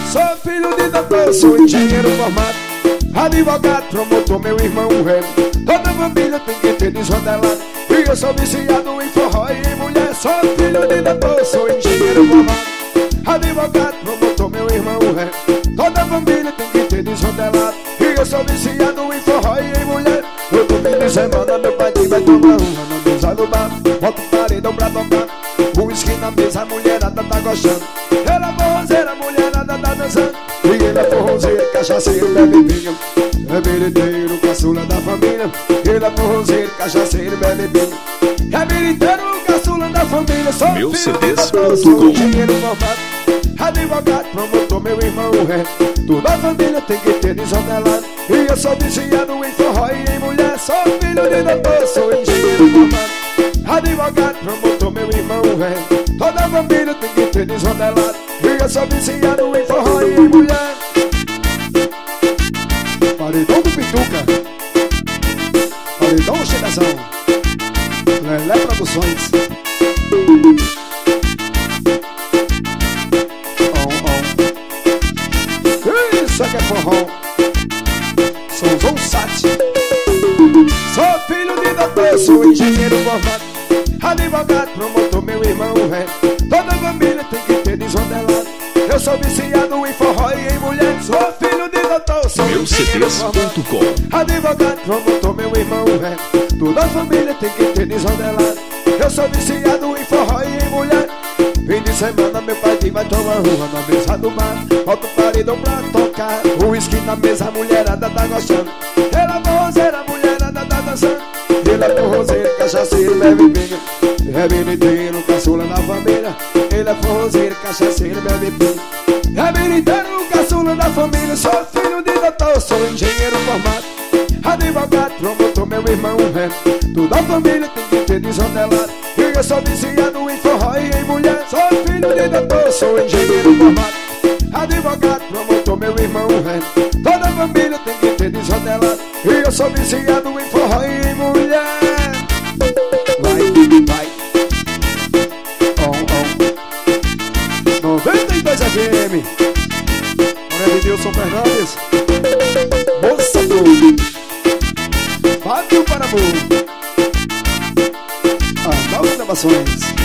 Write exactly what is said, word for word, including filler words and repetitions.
Sou filho de doutor, sou engenheiro formado, advogado, promotor, meu irmão rei. Toda família tem que ter desrodelado. E eu sou viciado em forró e em mulher. Sou filho de doutor, sou engenheiro formado, advogado, promotor, meu irmão rei. Toda família tem que ter desrodelado. E eu sou viciado em forró e em mulher. No domingo de semana meu pai vai tomar uma na mesa do bar. Bota o paredão pra tocar, o uísque na mesa, a mulherada tá gostando. Ela forrozeira, a mulherada tá dançando. E ele é forrozeiro, cachaceiro, bebe vinho. É meriteiro, caçula da família. Ele é forrozeiro, cachaceiro, bebe vinho. É meriteiro, caçula da família. Sou Meu filho C Ds de doutor, sou engenheiro formado, advogado, promotor, meu irmão rei. Toda a família tem que ter desrodelado. E eu sou viciado em forró e em mulher. Sou filho de doutor, sou engenheiro formado, advogado, promotor, meu irmão rei. Toda a família tem que ter desrodelado. E eu sou viciado em forró e em mulher. Paredão do Pituca, paredão Chegação, Lelé Produções. Isso aqui é forró. Sou Sati. Sou filho de doutor, sou engenheiro formado, advogado, promotor, meu irmão rei. Toda família tem que ter desrodelado. Eu sou viciado em forró e em mulher. Sou filho de doutor, sou Meu C Ds ponto com, advogado, promotor, meu irmão rei. Toda família tem que ter desrodelado. Eu sou viciado em forró e em mulher. Fim de semana meu pai vai tomar rua na mesa do bar. Bota o paredão pra tocar, o uísque na mesa, a mulherada tá gostando. Ela é forrozeira, a mulherada tá dançando. Ele é forrozeiro, cachaceiro, bebe vinho. É menino, caçula da família. Ele é forrozeiro, cachaceiro, bebe vinho. É menino, caçula da família. Sou filho de doutor, sou engenheiro formado, advogado, promotor, meu irmão rei. Toda a família tem que ter desrodelado. E eu sou viciado em forró e em mulher. Sou filho de doutor, sou engenheiro formado, advogado, promotor, meu irmão rei. Toda a família tem que ter desrodelado. E eu sou viciado em forró e em mulher. Vai, vai. On, on. noventa e dois F M. Olha, Edilson Fernandes, Moça do Fábio Parabu, a Nova Gravações.